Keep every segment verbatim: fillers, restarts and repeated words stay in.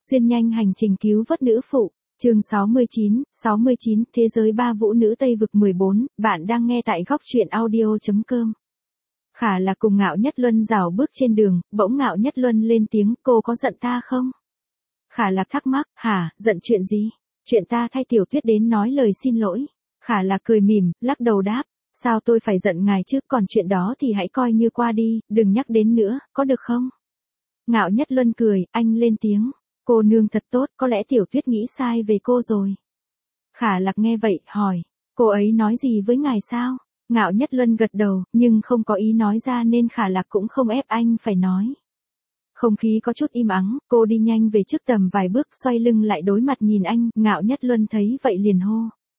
Xuyên nhanh hành trình cứu vớt nữ phụ, chương sáu mươi chín, sáu mươi chín, Thế giới ba vũ nữ Tây vực mười bốn, bạn đang nghe tại góc truyện audio.com. Khả là cùng Ngạo Nhất Luân rảo bước trên đường, bỗng Ngạo Nhất Luân lên tiếng, cô có giận ta không? Khả Lạc thắc mắc, hả, giận chuyện gì? Chuyện ta thay Tiểu Tuyết đến nói lời xin lỗi. Khả Lạc cười mỉm, lắc đầu đáp, sao tôi phải giận ngài chứ, còn chuyện đó thì hãy coi như qua đi, đừng nhắc đến nữa, có được không? Ngạo Nhất Luân cười, anh lên tiếng, cô nương thật tốt, có lẽ Tiểu Tuyết nghĩ sai về cô rồi. Khả Lạc nghe vậy, hỏi, cô ấy nói gì với ngài sao? Ngạo Nhất Luân gật đầu, nhưng không có ý nói ra nên Khả Lạc cũng không ép anh phải nói. Không khí có chút im ắng, cô đi nhanh về trước tầm vài bước, xoay lưng lại đối mặt nhìn anh, Ngạo Nhất Luân thấy vậy liền hô.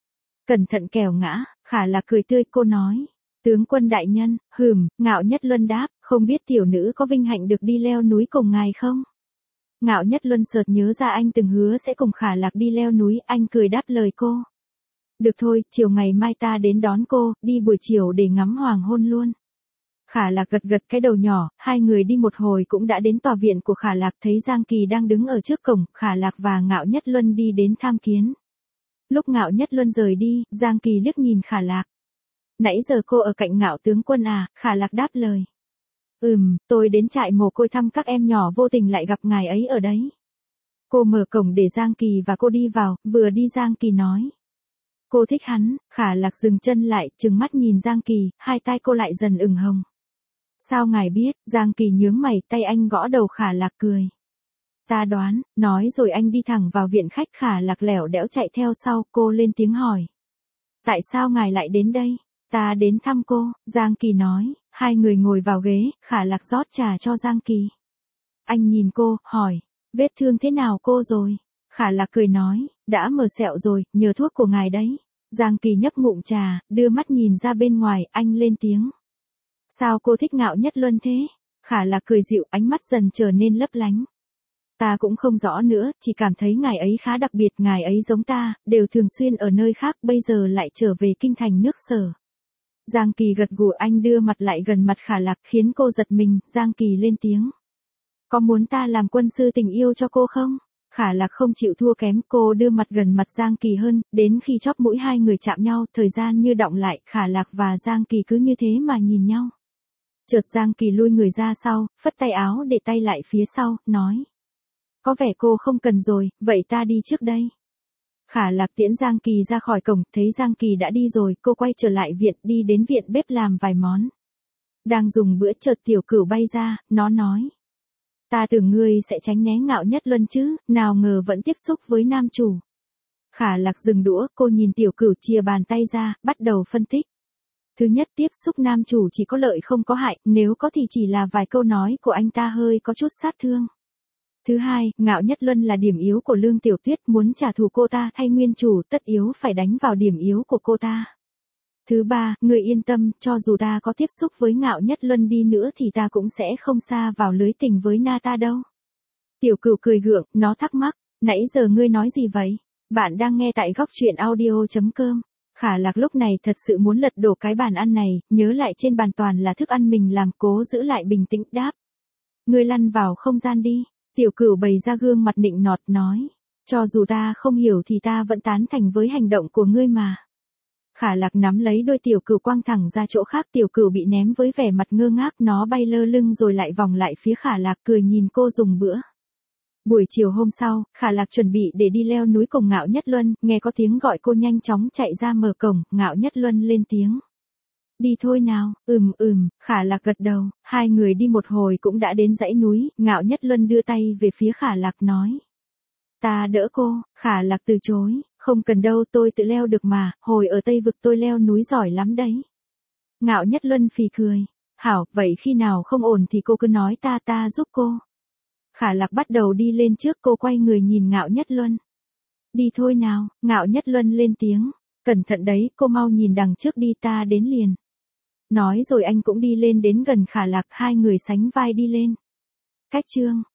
Cẩn thận kẻo ngã, Khả Lạc cười tươi, cô nói. Tướng quân đại nhân, hừm, Ngạo Nhất Luân đáp, không biết tiểu nữ có vinh hạnh được đi leo núi cùng ngài không? Ngạo Nhất Luân chợt nhớ ra anh từng hứa sẽ cùng Khả Lạc đi leo núi, anh cười đáp lời cô. Được thôi, chiều ngày mai ta đến đón cô, đi buổi chiều để ngắm hoàng hôn luôn. Khả Lạc gật gật cái đầu nhỏ, hai người đi một hồi cũng đã đến tòa viện của Khả Lạc, thấy Giang Kỳ đang đứng ở trước cổng, Khả Lạc và Ngạo Nhất Luân đi đến tham kiến. Lúc Ngạo Nhất Luân rời đi, Giang Kỳ liếc nhìn Khả Lạc. Nãy giờ cô ở cạnh Ngạo tướng quân à? Khả Lạc đáp lời. Ừm, tôi đến trại mồ côi thăm các em nhỏ, vô tình lại gặp ngài ấy ở đấy. Cô mở cổng để Giang Kỳ và cô đi vào, vừa đi Giang Kỳ nói. Cô thích hắn. Khả Lạc dừng chân lại, trừng mắt nhìn Giang Kỳ, hai tay cô lại dần ửng hồng. Sao ngài biết? Giang Kỳ nhướng mày, tay anh gõ đầu Khả Lạc cười. Ta đoán, nói rồi anh đi thẳng vào viện khách. Khả Lạc lẻo đẽo chạy theo sau, cô lên tiếng hỏi. Tại sao ngài lại đến đây? Ta đến thăm cô, Giang Kỳ nói. Hai người ngồi vào ghế, Khả Lạc rót trà cho Giang Kỳ. Anh nhìn cô, hỏi, vết thương thế nào cô rồi? Khả Lạc cười nói, đã mờ sẹo rồi, nhờ thuốc của ngài đấy. Giang Kỳ nhấp ngụm trà, đưa mắt nhìn ra bên ngoài, anh lên tiếng. Sao cô thích Ngạo Nhất Luân thế? Khả Lạc cười dịu, ánh mắt dần trở nên lấp lánh. Ta cũng không rõ nữa, chỉ cảm thấy ngài ấy khá đặc biệt, ngài ấy giống ta, đều thường xuyên ở nơi khác, bây giờ lại trở về kinh thành nước Sở. Giang Kỳ gật gù, anh đưa mặt lại gần mặt Khả Lạc khiến cô giật mình, Giang Kỳ lên tiếng. Có muốn ta làm quân sư tình yêu cho cô không? Khả Lạc không chịu thua kém, cô đưa mặt gần mặt Giang Kỳ hơn, đến khi chóp mũi hai người chạm nhau, thời gian như đọng lại, Khả Lạc và Giang Kỳ cứ như thế mà nhìn nhau. Chợt Giang Kỳ lui người ra sau, phất tay áo để tay lại phía sau, nói. Có vẻ cô không cần rồi, vậy ta đi trước đây. Khả Lạc tiễn Giang Kỳ ra khỏi cổng, thấy Giang Kỳ đã đi rồi, cô quay trở lại viện, đi đến viện bếp làm vài món. Đang dùng bữa chợt Tiểu Cửu bay ra, nó nói. Ta tưởng ngươi sẽ tránh né Ngạo Nhất Luân chứ, nào ngờ vẫn tiếp xúc với nam chủ. Khả Lạc dừng đũa, cô nhìn Tiểu Cửu chìa bàn tay ra, bắt đầu phân tích. Thứ nhất, tiếp xúc nam chủ chỉ có lợi không có hại, nếu có thì chỉ là vài câu nói của anh ta hơi có chút sát thương. Thứ hai, Ngạo Nhất Luân là điểm yếu của Lương Tiểu Tuyết, muốn trả thù cô ta thay nguyên chủ, tất yếu phải đánh vào điểm yếu của cô ta. Thứ ba, người yên tâm, cho dù ta có tiếp xúc với Ngạo Nhất Luân đi nữa thì ta cũng sẽ không sa vào lưới tình với Na ta đâu. Tiểu Cửu cười gượng, nó thắc mắc, nãy giờ ngươi nói gì vậy? Bạn đang nghe tại góc truyện audio.com. Khả Lạc lúc này thật sự muốn lật đổ cái bàn ăn này, nhớ lại trên bàn toàn là thức ăn mình làm, cố giữ lại bình tĩnh đáp. Ngươi lăn vào không gian đi. Tiểu Cửu bày ra gương mặt nịnh nọt nói, cho dù ta không hiểu thì ta vẫn tán thành với hành động của ngươi mà. Khả Lạc nắm lấy đôi Tiểu Cửu quăng thẳng ra chỗ khác, Tiểu Cửu bị ném với vẻ mặt ngơ ngác, nó bay lơ lưng rồi lại vòng lại phía Khả Lạc, cười nhìn cô dùng bữa. Buổi chiều hôm sau, Khả Lạc chuẩn bị để đi leo núi cùng Ngạo Nhất Luân, nghe có tiếng gọi cô nhanh chóng chạy ra mở cổng, Ngạo Nhất Luân lên tiếng. Đi thôi nào, ừm ừm, Khả Lạc gật đầu, hai người đi một hồi cũng đã đến dãy núi, Ngạo Nhất Luân đưa tay về phía Khả Lạc nói. Ta đỡ cô, Khả Lạc từ chối, không cần đâu, tôi tự leo được mà, hồi ở Tây Vực tôi leo núi giỏi lắm đấy. Ngạo Nhất Luân phì cười, hảo, vậy khi nào không ổn thì cô cứ nói ta ta giúp cô. Khả Lạc bắt đầu đi lên trước, cô quay người nhìn Ngạo Nhất Luân. Đi thôi nào, Ngạo Nhất Luân lên tiếng, cẩn thận đấy, cô mau nhìn đằng trước đi, ta đến liền. Nói rồi anh cũng đi lên đến gần Khả Lạc, hai người sánh vai đi lên. Cách chương